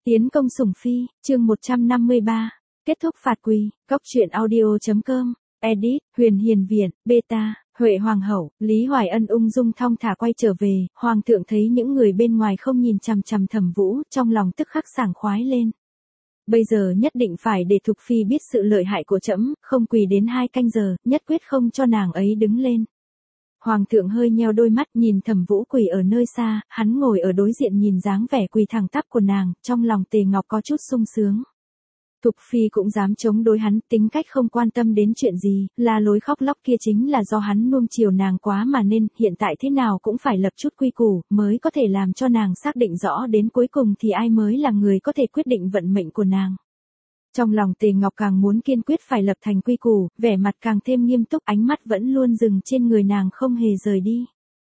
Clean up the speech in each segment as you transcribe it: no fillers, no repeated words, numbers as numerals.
Tiến công sủng phi, chương 153. Kết thúc phạt quỳ, Cóc truyện audio.com, edit, Huyền Hiền Viện, beta, Huệ Hoàng hậu, Lý Hoài Ân ung dung thong thả quay trở về, Hoàng thượng thấy những người bên ngoài không nhìn chằm chằm Thẩm Vũ, trong lòng tức khắc sảng khoái lên. Bây giờ nhất định phải để Thục Phi biết sự lợi hại của trẫm, không quỳ đến 2 canh giờ, nhất quyết không cho nàng ấy đứng lên. Hoàng thượng hơi nheo đôi mắt nhìn Thẩm Vũ quỳ ở nơi xa, hắn ngồi ở đối diện nhìn dáng vẻ quỳ thẳng tắp của nàng, trong lòng Tề Ngọc có chút sung sướng. Thục Phi cũng dám chống đối hắn, tính cách không quan tâm đến chuyện gì, là lối khóc lóc kia chính là do hắn nuông chiều nàng quá mà nên, hiện tại thế nào cũng phải lập chút quy củ, mới có thể làm cho nàng xác định rõ đến cuối cùng thì ai mới là người có thể quyết định vận mệnh của nàng. Trong lòng Tề Ngọc càng muốn kiên quyết phải lập thành quy củ, vẻ mặt càng thêm nghiêm túc, ánh mắt vẫn luôn dừng trên người nàng không hề rời đi.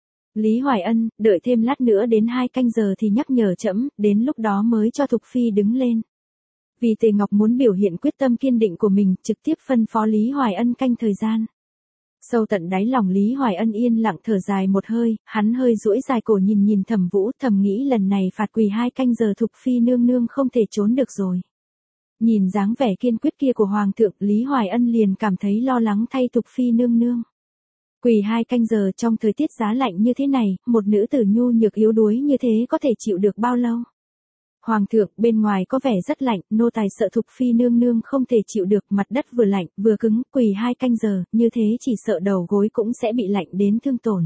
Lý Hoài Ân, đợi thêm lát nữa đến 2 canh giờ thì nhắc nhở trẫm, đến lúc đó mới cho Thục Phi đứng lên. Vì Tề Ngọc muốn biểu hiện quyết tâm kiên định của mình, trực tiếp phân phó Lý Hoài Ân canh thời gian. Sâu tận đáy lòng Lý Hoài Ân yên lặng thở dài một hơi, hắn hơi duỗi dài cổ nhìn Thẩm Vũ, thầm nghĩ lần này phạt quỳ 2 canh giờ Thục Phi nương nương không thể trốn được rồi. Nhìn dáng vẻ kiên quyết kia của Hoàng thượng, Lý Hoài Ân liền cảm thấy lo lắng thay Thục Phi nương nương. Quỳ 2 canh giờ trong thời tiết giá lạnh như thế này, một nữ tử nhu nhược yếu đuối như thế có thể chịu được bao lâu? Hoàng thượng, bên ngoài có vẻ rất lạnh, nô tài sợ Thục Phi nương nương không thể chịu được, mặt đất vừa lạnh, vừa cứng, quỳ 2 canh giờ, như thế chỉ sợ đầu gối cũng sẽ bị lạnh đến thương tổn.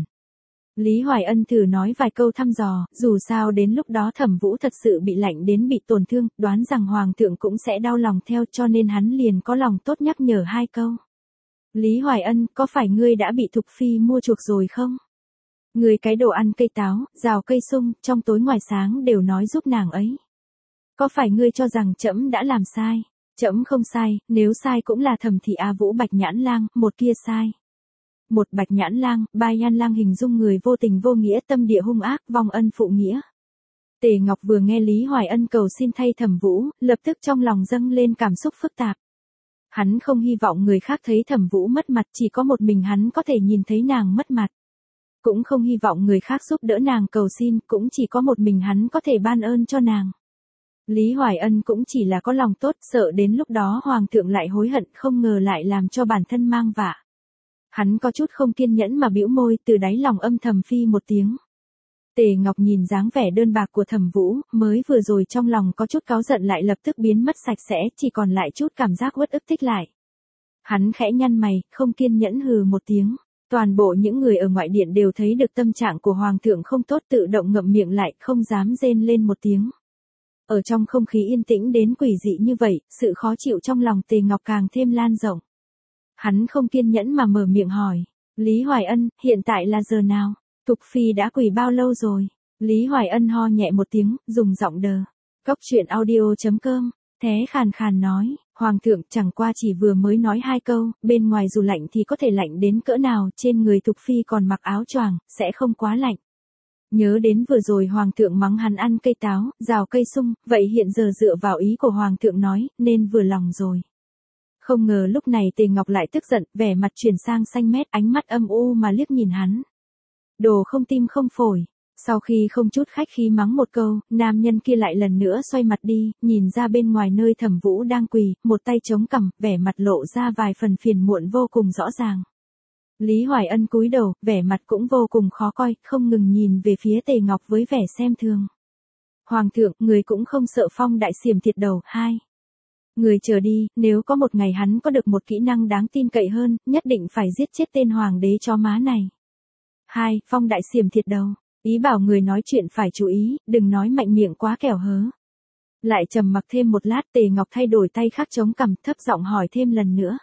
Lý Hoài Ân thử nói vài câu thăm dò, dù sao đến lúc đó Thẩm Vũ thật sự bị lạnh đến bị tổn thương, đoán rằng Hoàng thượng cũng sẽ đau lòng theo, cho nên hắn liền có lòng tốt nhắc nhở 2 câu. Lý Hoài Ân, có phải ngươi đã bị Thục Phi mua chuộc rồi không? Ngươi cái đồ ăn cây táo, rào cây sung, trong tối ngoài sáng đều nói giúp nàng ấy. Có phải ngươi cho rằng trẫm đã làm sai? Trẫm không sai, nếu sai cũng là Thẩm thị A Vũ Bạch Nhãn Lang, một kia sai. Một Bạch Nhãn Lang, Bai Nhan Lang hình dung người vô tình vô nghĩa, tâm địa hung ác, vong ân phụ nghĩa. Tề Ngọc vừa nghe Lý Hoài Ân cầu xin thay Thẩm Vũ, lập tức trong lòng dâng lên cảm xúc phức tạp. Hắn không hy vọng người khác thấy Thẩm Vũ mất mặt, chỉ có một mình hắn có thể nhìn thấy nàng mất mặt. Cũng không hy vọng người khác giúp đỡ nàng cầu xin, cũng chỉ có một mình hắn có thể ban ơn cho nàng. Lý Hoài Ân cũng chỉ là có lòng tốt, sợ đến lúc đó Hoàng thượng lại hối hận, không ngờ lại làm cho bản thân mang vạ. Hắn có chút không kiên nhẫn mà bĩu môi, từ đáy lòng âm thầm phi một tiếng. Tề Ngọc nhìn dáng vẻ đơn bạc của Thẩm Vũ, mới vừa rồi trong lòng có chút cáu giận lại lập tức biến mất sạch sẽ, chỉ còn lại chút cảm giác uất ức tích lại. Hắn khẽ nhăn mày, không kiên nhẫn hừ một tiếng. Toàn bộ những người ở ngoại điện đều thấy được tâm trạng của Hoàng thượng không tốt, tự động ngậm miệng lại, không dám rên lên một tiếng. Ở trong không khí yên tĩnh đến quỷ dị như vậy, sự khó chịu trong lòng Tề Ngọc càng thêm lan rộng. Hắn không kiên nhẫn mà mở miệng hỏi. Lý Hoài Ân, hiện tại là giờ nào? Thục Phi đã quỳ bao lâu rồi? Lý Hoài Ân ho nhẹ một tiếng, dùng giọng đờ. Cóc truyện audio.com, Thế khàn khàn nói, Hoàng thượng chẳng qua chỉ vừa mới nói 2 câu, bên ngoài dù lạnh thì có thể lạnh đến cỡ nào, trên người Thục Phi còn mặc áo choàng, sẽ không quá lạnh. Nhớ đến vừa rồi Hoàng thượng mắng hắn ăn cây táo, rào cây sung, vậy hiện giờ dựa vào ý của Hoàng thượng nói, nên vừa lòng rồi. Không ngờ lúc này Tề Ngọc lại tức giận, vẻ mặt chuyển sang xanh mét, ánh mắt âm u mà liếc nhìn hắn. Đồ không tim không phổi. Sau khi không chút khách khí mắng một câu, nam nhân kia lại lần nữa xoay mặt đi, nhìn ra bên ngoài nơi Thẩm Vũ đang quỳ, một tay chống cằm, vẻ mặt lộ ra vài phần phiền muộn vô cùng rõ ràng. Lý Hoài Ân cúi đầu, vẻ mặt cũng vô cùng khó coi, không ngừng nhìn về phía Tề Ngọc với vẻ xem thường. Hoàng thượng, người cũng không sợ phong đại xiềm thiệt đầu, 2. Người chờ đi, nếu có một ngày hắn có được một kỹ năng đáng tin cậy hơn, nhất định phải giết chết tên hoàng đế chó má này. 2. Phong đại xiềm thiệt đầu. Ý bảo người nói chuyện phải chú ý, đừng nói mạnh miệng quá kẻo hớ. Lại trầm mặc thêm một lát, Tề Ngọc thay đổi tay khác chống cằm, thấp giọng hỏi thêm lần nữa.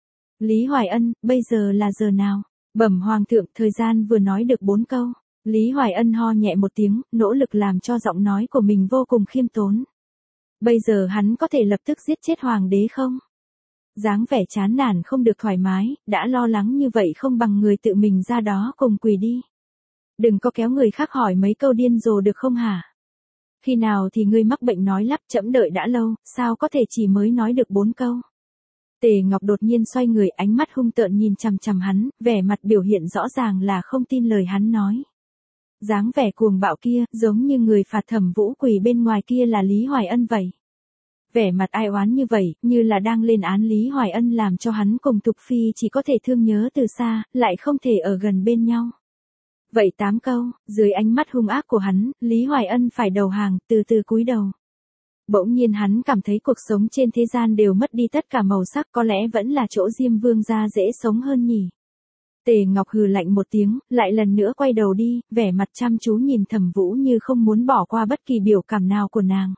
Lý Hoài Ân, bây giờ là giờ nào? Bẩm Hoàng thượng, thời gian vừa nói được 4 câu. Lý Hoài Ân ho nhẹ một tiếng, nỗ lực làm cho giọng nói của mình vô cùng khiêm tốn. Bây giờ hắn có thể lập tức giết chết hoàng đế không? Dáng vẻ chán nản không được thoải mái, đã lo lắng như vậy không bằng người tự mình ra đó cùng quỳ đi. Đừng có kéo người khác hỏi mấy câu điên rồ được không hả? Khi nào thì ngươi mắc bệnh nói lắp, trẫm đợi đã lâu, sao có thể chỉ mới nói được 4 câu? Tề Ngọc đột nhiên xoay người, ánh mắt hung tợn nhìn chằm chằm hắn, vẻ mặt biểu hiện rõ ràng là không tin lời hắn nói. dáng vẻ cuồng bạo kia, giống như người phạt Thẩm Vũ quỳ bên ngoài kia là Lý Hoài Ân vậy. Vẻ mặt ai oán như vậy, như là đang lên án Lý Hoài Ân làm cho hắn cùng Thục Phi chỉ có thể thương nhớ từ xa, lại không thể ở gần bên nhau. Vậy 8 câu, dưới ánh mắt hung ác của hắn, Lý Hoài Ân phải đầu hàng, từ từ cúi đầu. Bỗng nhiên hắn cảm thấy cuộc sống trên thế gian đều mất đi tất cả màu sắc, có lẽ vẫn là chỗ Diêm Vương gia dễ sống hơn nhỉ. Tề Ngọc hừ lạnh một tiếng, lại lần nữa quay đầu đi, vẻ mặt chăm chú nhìn Thẩm Vũ như không muốn bỏ qua bất kỳ biểu cảm nào của nàng.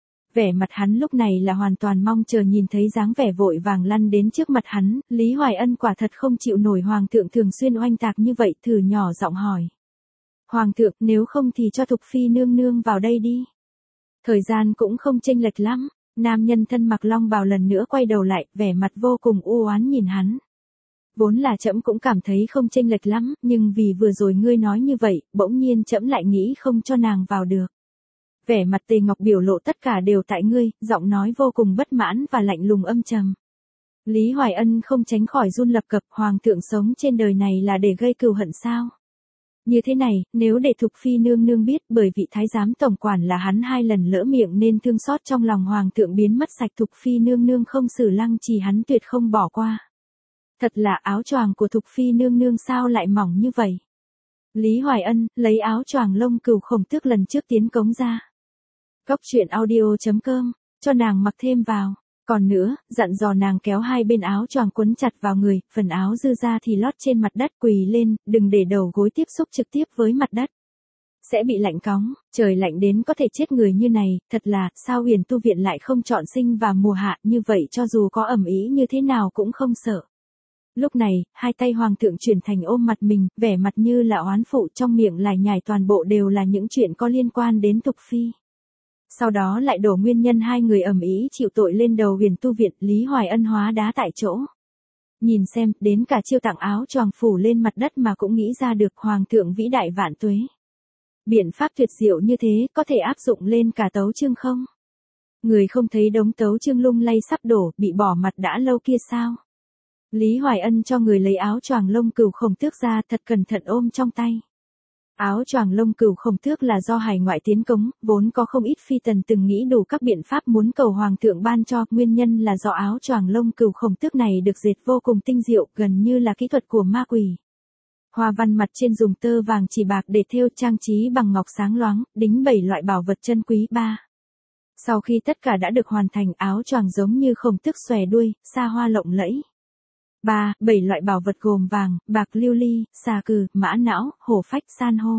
Vẻ mặt hắn lúc này là hoàn toàn mong chờ nhìn thấy dáng vẻ vội vàng lăn đến trước mặt hắn, Lý Hoài Ân quả thật không chịu nổi hoàng thượng thường xuyên oanh tạc như vậy, thử nhỏ giọng hỏi. Hoàng thượng, nếu không thì cho Thục Phi nương nương vào đây đi. Thời gian cũng không chênh lệch lắm, nam nhân thân mặc long bào lần nữa quay đầu lại, vẻ mặt vô cùng u oán nhìn hắn. Vốn là trẫm cũng cảm thấy không chênh lệch lắm, nhưng vì vừa rồi ngươi nói như vậy, bỗng nhiên trẫm lại nghĩ không cho nàng vào được. Vẻ mặt Tề Ngọc biểu lộ tất cả đều tại ngươi, giọng nói vô cùng bất mãn và lạnh lùng âm trầm. Lý Hoài Ân không tránh khỏi run lập cập, hoàng thượng sống trên đời này là để gây cừu hận sao? Như thế này, nếu để Thục Phi nương nương biết bởi vị thái giám tổng quản là hắn 2 lần lỡ miệng nên thương xót trong lòng hoàng thượng biến mất sạch, Thục Phi nương nương không xử lăng trì hắn tuyệt không bỏ qua. Thật là áo choàng của Thục Phi nương nương sao lại mỏng như vậy? Lý Hoài Ân lấy áo choàng lông cừu khổng tước lần trước tiến cống ra. Cốc truyện audio.com, cho nàng mặc thêm vào. Còn nữa, dặn dò nàng kéo hai bên áo choàng quấn chặt vào người, phần áo dư ra thì lót trên mặt đất, quỳ lên, đừng để đầu gối tiếp xúc trực tiếp với mặt đất. Sẽ bị lạnh cóng, trời lạnh đến có thể chết người như này, thật là, sao Huyền Tu Viện lại không chọn sinh và mùa hạ, như vậy cho dù có ẩm ý như thế nào cũng không sợ. Lúc này, hai tay hoàng thượng chuyển thành ôm mặt mình, vẻ mặt như là oán phụ, trong miệng lải nhải toàn bộ đều là những chuyện có liên quan đến Thục Phi. Sau đó lại đổ nguyên nhân hai người ầm ĩ chịu tội lên đầu Huyền Tu Viện, Lý Hoài Ân hóa đá tại chỗ. Nhìn xem, đến cả chiêu tặng áo choàng phủ lên mặt đất mà cũng nghĩ ra được, hoàng thượng vĩ đại vạn tuế. Biện pháp tuyệt diệu như thế, có thể áp dụng lên cả tấu chương không? Người không thấy đống tấu chương lung lay sắp đổ, bị bỏ mặt đã lâu kia sao? Lý Hoài Ân cho người lấy áo choàng lông cừu khổng tước ra, thật cẩn thận ôm trong tay. Áo choàng lông cừu khổng tước là do hải ngoại tiến cống, vốn có không ít phi tần từng nghĩ đủ các biện pháp muốn cầu hoàng thượng ban cho, nguyên nhân là do áo choàng lông cừu khổng tước này được dệt vô cùng tinh diệu, gần như là kỹ thuật của ma quỷ. Hoa văn mặt trên dùng tơ vàng chỉ bạc để thêu, trang trí bằng ngọc sáng loáng, đính 7 loại bảo vật chân quý. Sau khi tất cả đã được hoàn thành, áo choàng giống như khổng tước xòe đuôi, xa hoa lộng lẫy. 7 loại bảo vật gồm vàng, bạc, lưu ly, xà cừ, mã não, hổ phách, san hô.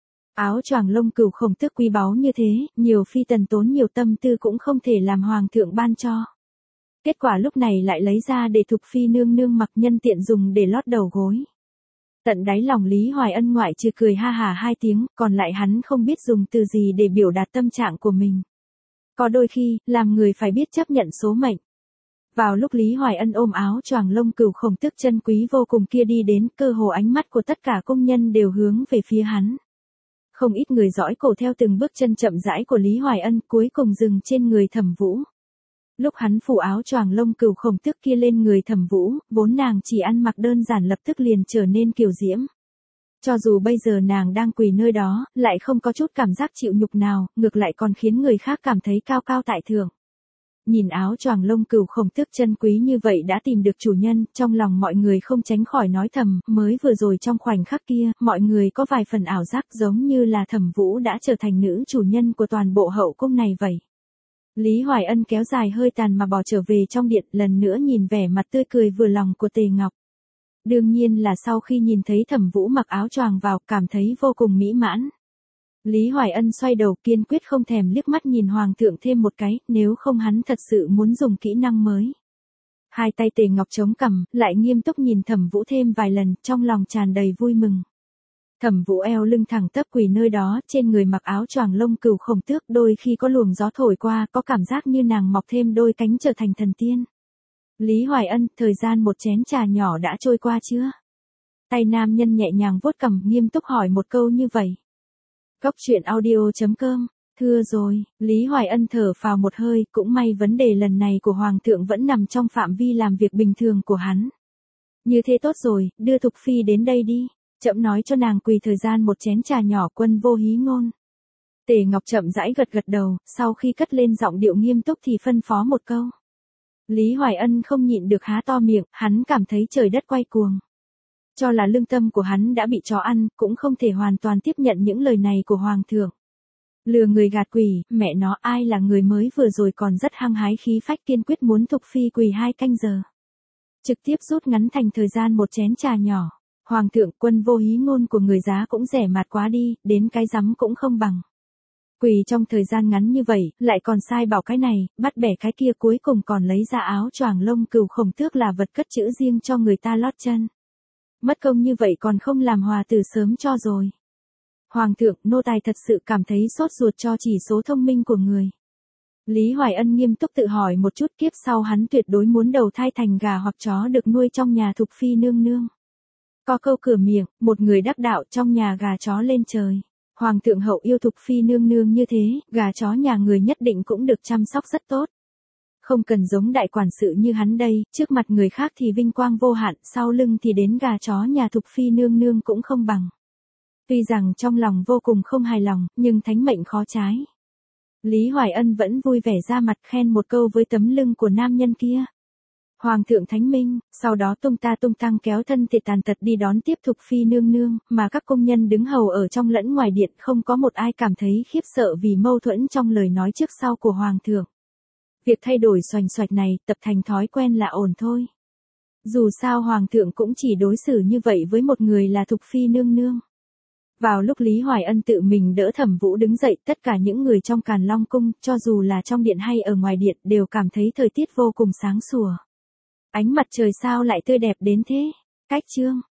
Áo choàng lông cừu khổng tước quý báu như thế, nhiều phi tần tốn nhiều tâm tư cũng không thể làm hoàng thượng ban cho. Kết quả lúc này lại lấy ra để Thục Phi nương nương mặc, nhân tiện dùng để lót đầu gối. Tận đáy lòng Lý Hoài Ân ngoại trừ cười ha hà 2 tiếng, còn lại hắn không biết dùng từ gì để biểu đạt tâm trạng của mình. Có đôi khi, làm người phải biết chấp nhận số mệnh. Vào lúc Lý Hoài Ân ôm áo choàng lông cừu khổng tước chân quý vô cùng kia đi đến, cơ hồ ánh mắt của tất cả công nhân đều hướng về phía hắn. Không ít người dõi cổ theo từng bước chân chậm rãi của Lý Hoài Ân, cuối cùng dừng trên người Thẩm Vũ. Lúc hắn phủ áo choàng lông cừu khổng tước kia lên người Thẩm Vũ, vốn nàng chỉ ăn mặc đơn giản lập tức liền trở nên kiều diễm. Cho dù bây giờ nàng đang quỳ nơi đó, lại không có chút cảm giác chịu nhục nào, ngược lại còn khiến người khác cảm thấy cao cao tại thượng. Nhìn áo choàng lông cừu khổng tước chân quý như vậy đã tìm được chủ nhân, trong lòng mọi người không tránh khỏi nói thầm, mới vừa rồi trong khoảnh khắc kia, mọi người có vài phần ảo giác giống như là Thẩm Vũ đã trở thành nữ chủ nhân của toàn bộ hậu cung này vậy. Lý Hoài Ân kéo dài hơi tàn mà bỏ trở về trong điện, lần nữa nhìn vẻ mặt tươi cười vừa lòng của Tề Ngọc. Đương nhiên là sau khi nhìn thấy Thẩm Vũ mặc áo choàng vào, cảm thấy vô cùng mỹ mãn. Lý Hoài Ân xoay đầu, kiên quyết không thèm liếc mắt nhìn hoàng thượng thêm một cái, nếu không hắn thật sự muốn dùng kỹ năng mới. Hai tay Tề Ngọc chống cằm, lại nghiêm túc nhìn Thẩm Vũ thêm vài lần, trong lòng tràn đầy vui mừng. Thẩm Vũ eo lưng thẳng tắp quỳ nơi đó, trên người mặc áo choàng lông cừu khổng tước, đôi khi có luồng gió thổi qua, có cảm giác như nàng mọc thêm đôi cánh trở thành thần tiên. Lý Hoài Ân, thời gian một chén trà nhỏ đã trôi qua chưa? Tay nam nhân nhẹ nhàng vuốt cằm, nghiêm túc hỏi một câu như vậy. Cốc truyện audio.com, thưa rồi, Lý Hoài Ân thở phào một hơi, cũng may vấn đề lần này của hoàng thượng vẫn nằm trong phạm vi làm việc bình thường của hắn. Như thế tốt rồi, đưa Thục Phi đến đây đi. Trẫm nói cho nàng quỳ thời gian một chén trà nhỏ, quân vô hí ngôn. Tề Ngọc chậm rãi gật gật đầu, sau khi cất lên giọng điệu nghiêm túc thì phân phó một câu. Lý Hoài Ân không nhịn được há to miệng, hắn cảm thấy trời đất quay cuồng. Cho là lương tâm của hắn đã bị chó ăn, cũng không thể hoàn toàn tiếp nhận những lời này của Hoàng thượng. Lừa người gạt quỷ, mẹ nó, ai là người mới vừa rồi còn rất hăng hái khí phách kiên quyết muốn Thục Phi quỳ 2 canh giờ. Trực tiếp rút ngắn thành thời gian một chén trà nhỏ. Hoàng thượng, quân vô hí ngôn của người Giá cũng rẻ mạt quá đi, đến cái rắm cũng không bằng. Quỳ trong thời gian ngắn như vậy, lại còn sai bảo cái này, bắt bẻ cái kia, cuối cùng còn lấy ra áo choàng lông cừu Khổng Tước là vật cất chữ riêng cho người ta lót chân. Mất công như vậy còn không làm hòa từ sớm cho rồi. Hoàng thượng, nô tài thật sự cảm thấy sốt ruột cho chỉ số thông minh của người. Lý Hoài Ân nghiêm túc tự hỏi một chút, kiếp sau hắn tuyệt đối muốn đầu thai thành gà hoặc chó được nuôi trong nhà Thục Phi nương nương. Có câu cửa miệng, một người đắc đạo trong nhà gà chó lên trời. Hoàng thượng hậu yêu Thục Phi nương nương như thế, gà chó nhà người nhất định cũng được chăm sóc rất tốt. Không cần giống đại quản sự như hắn đây, trước mặt người khác thì vinh quang vô hạn, sau lưng thì đến gà chó nhà Thục Phi nương nương cũng không bằng. Tuy rằng trong lòng vô cùng không hài lòng, nhưng thánh mệnh khó trái. Lý Hoài Ân vẫn vui vẻ ra mặt khen một câu với tấm lưng của nam nhân kia. Hoàng thượng thánh minh, sau đó tung ta tung tăng kéo thân thể tàn tật đi đón tiếp Thục Phi nương nương, mà các công nhân đứng hầu ở trong lẫn ngoài điện không có một ai cảm thấy khiếp sợ vì mâu thuẫn trong lời nói trước sau của Hoàng thượng. Việc thay đổi xoành xoạch này tập thành thói quen là ổn thôi. Dù sao Hoàng thượng cũng chỉ đối xử như vậy với một người là Thục Phi nương nương. Vào lúc Lý Hoài Ân tự mình đỡ Thẩm Vũ đứng dậy, tất cả những người trong Càn Long Cung, cho dù là trong điện hay ở ngoài điện, đều cảm thấy thời tiết vô cùng sáng sủa. Ánh mặt trời sao lại tươi đẹp đến thế? Cách chương